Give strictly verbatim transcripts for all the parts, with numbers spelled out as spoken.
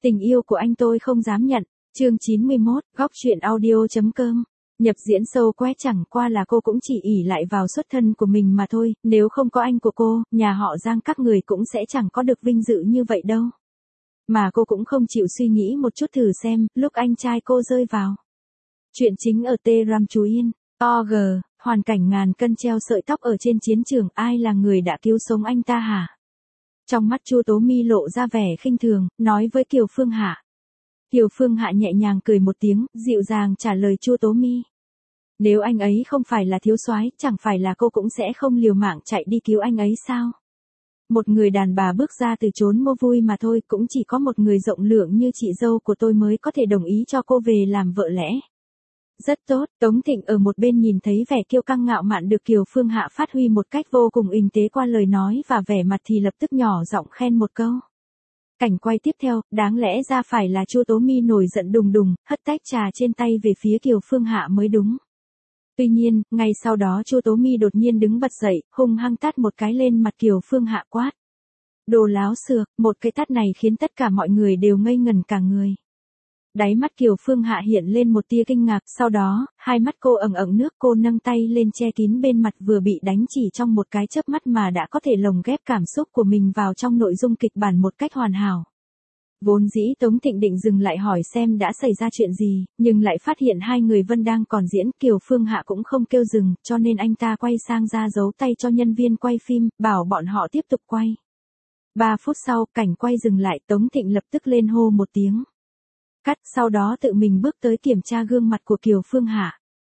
Tình yêu của anh tôi không dám nhận. Chương chín mươi mốt, góc truyện audio chấm com. Nhập diễn sâu quét chẳng qua là cô cũng chỉ ỷ lại vào xuất thân của mình mà thôi, nếu không có anh của cô, nhà họ Giang các người cũng sẽ chẳng có được vinh dự như vậy đâu. Mà cô cũng không chịu suy nghĩ một chút thử xem, lúc anh trai cô rơi vào. Chuyện chính ở Tê Ram Chú Yên, o giê, hoàn cảnh ngàn cân treo sợi tóc ở trên chiến trường, ai là người đã cứu sống anh ta hả? Trong mắt Chu Tố Mi lộ ra vẻ khinh thường, nói với Kiều Phương Hạ. Kiều Phương Hạ nhẹ nhàng cười một tiếng, dịu dàng trả lời Chu Tố Mi. Nếu anh ấy không phải là thiếu soái, chẳng phải là cô cũng sẽ không liều mạng chạy đi cứu anh ấy sao? Một người đàn bà bước ra từ chốn mua vui mà thôi, cũng chỉ có một người rộng lượng như chị dâu của tôi mới có thể đồng ý cho cô về làm vợ lẽ. Rất tốt, Tống Thịnh ở một bên nhìn thấy vẻ kiêu căng ngạo mạn được Kiều Phương Hạ phát huy một cách vô cùng tinh tế qua lời nói và vẻ mặt thì lập tức nhỏ giọng khen một câu. Cảnh quay tiếp theo, đáng lẽ ra phải là Chu Tố Mi nổi giận đùng đùng, hất tách trà trên tay về phía Kiều Phương Hạ mới đúng. Tuy nhiên, ngay sau đó Chu Tố Mi đột nhiên đứng bật dậy, hung hăng tát một cái lên mặt Kiều Phương Hạ quát. Đồ láo xược, một cái tát này khiến tất cả mọi người đều ngây ngẩn cả người. Đáy mắt Kiều Phương Hạ hiện lên một tia kinh ngạc, sau đó, hai mắt cô ẩn ẩn nước, cô nâng tay lên che kín bên mặt vừa bị đánh chỉ trong một cái chớp mắt mà đã có thể lồng ghép cảm xúc của mình vào trong nội dung kịch bản một cách hoàn hảo. Vốn dĩ Tống Thịnh định dừng lại hỏi xem đã xảy ra chuyện gì, nhưng lại phát hiện hai người Vân đang còn diễn, Kiều Phương Hạ cũng không kêu dừng, cho nên anh ta quay sang ra giấu tay cho nhân viên quay phim, bảo bọn họ tiếp tục quay. Ba phút sau, cảnh quay dừng lại, Tống Thịnh lập tức lên hô một tiếng. Cắt, sau đó tự mình bước tới kiểm tra gương mặt của Kiều Phương Hạ.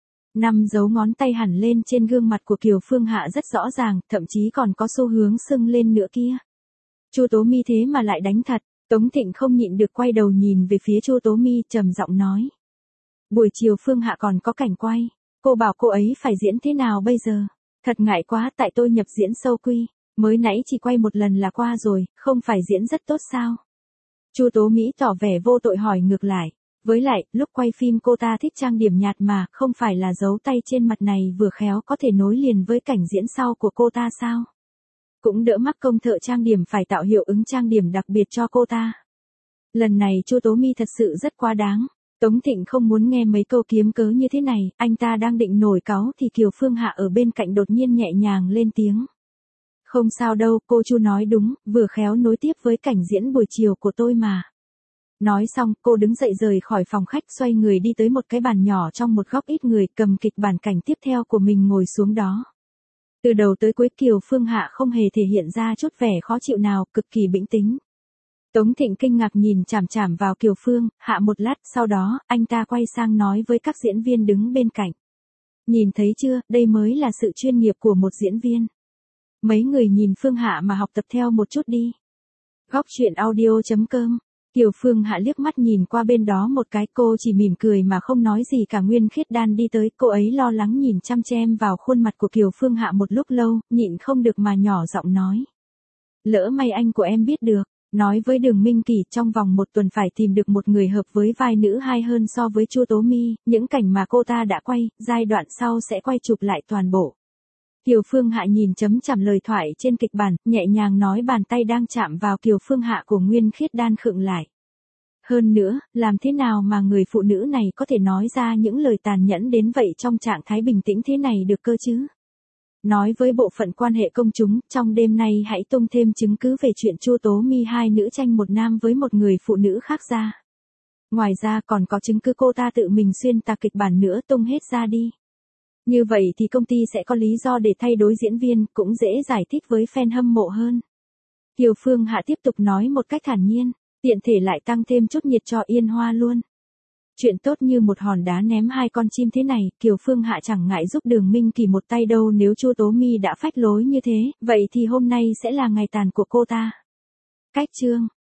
Năm dấu ngón tay hẳn lên trên gương mặt của Kiều Phương Hạ rất rõ ràng, thậm chí còn có xu hướng sưng lên nữa kia. Chu Tố Mi thế mà lại đánh thật, Tống Thịnh không nhịn được quay đầu nhìn về phía Chu Tố Mi, trầm giọng nói. Buổi chiều Phương Hạ còn có cảnh quay, cô bảo cô ấy phải diễn thế nào bây giờ? Thật ngại quá, tại tôi nhập diễn sâu quy, mới nãy chỉ quay một lần là qua rồi, không phải diễn rất tốt sao? Chu Tố Mỹ tỏ vẻ vô tội hỏi ngược lại. Với lại, lúc quay phim cô ta thích trang điểm nhạt mà, không phải là dấu tay trên mặt này vừa khéo có thể nối liền với cảnh diễn sau của cô ta sao? Cũng đỡ mắc công thợ trang điểm phải tạo hiệu ứng trang điểm đặc biệt cho cô ta. Lần này Chu Tố Mi thật sự rất quá đáng. Tống Thịnh không muốn nghe mấy câu kiếm cớ như thế này, anh ta đang định nổi cáu thì Kiều Phương Hạ ở bên cạnh đột nhiên nhẹ nhàng lên tiếng. Không sao đâu, cô Chu nói đúng, vừa khéo nối tiếp với cảnh diễn buổi chiều của tôi mà. Nói xong, cô đứng dậy rời khỏi phòng khách, xoay người đi tới một cái bàn nhỏ trong một góc ít người, cầm kịch bản cảnh tiếp theo của mình ngồi xuống đó. Từ đầu tới cuối Kiều Phương Hạ không hề thể hiện ra chút vẻ khó chịu nào, cực kỳ bình tĩnh. Tống Thịnh kinh ngạc nhìn chằm chằm vào Kiều Phương Hạ một lát, sau đó, anh ta quay sang nói với các diễn viên đứng bên cạnh. Nhìn thấy chưa, đây mới là sự chuyên nghiệp của một diễn viên. Mấy người nhìn Phương Hạ mà học tập theo một chút đi. Góc truyện audio chấm com. Kiều Phương Hạ liếc mắt nhìn qua bên đó một cái, cô chỉ mỉm cười mà không nói gì cả. Nguyên Khiết Đan đi tới, cô ấy lo lắng nhìn chăm chăm vào khuôn mặt của Kiều Phương Hạ một lúc lâu, nhịn không được mà nhỏ giọng nói. Lỡ may anh của em biết được, nói với Đường Minh Kỳ trong vòng một tuần phải tìm được một người hợp với vai nữ hay hơn so với Chu Tố Mi, những cảnh mà cô ta đã quay, giai đoạn sau sẽ quay chụp lại toàn bộ. Kiều Phương Hạ nhìn chấm chằm lời thoại trên kịch bản, nhẹ nhàng nói, bàn tay đang chạm vào Kiều Phương Hạ của Nguyên Khiết Đan khựng lại. Hơn nữa, làm thế nào mà người phụ nữ này có thể nói ra những lời tàn nhẫn đến vậy trong trạng thái bình tĩnh thế này được cơ chứ? Nói với bộ phận quan hệ công chúng, trong đêm nay hãy tung thêm chứng cứ về chuyện Chu Tố Mi hai nữ tranh một nam với một người phụ nữ khác ra. Ngoài ra còn có chứng cứ cô ta tự mình xuyên tạc kịch bản nữa, tung hết ra đi. Như vậy thì công ty sẽ có lý do để thay đổi diễn viên, cũng dễ giải thích với fan hâm mộ hơn. Kiều Phương Hạ tiếp tục nói một cách thản nhiên, tiện thể lại tăng thêm chút nhiệt cho Yên Hoa luôn. Chuyện tốt như một hòn đá ném hai con chim thế này, Kiều Phương Hạ chẳng ngại giúp Đường Minh Kỳ một tay đâu. Nếu Chu Tố Mi đã phách lối như thế, vậy thì hôm nay sẽ là ngày tàn của cô ta. Cách chương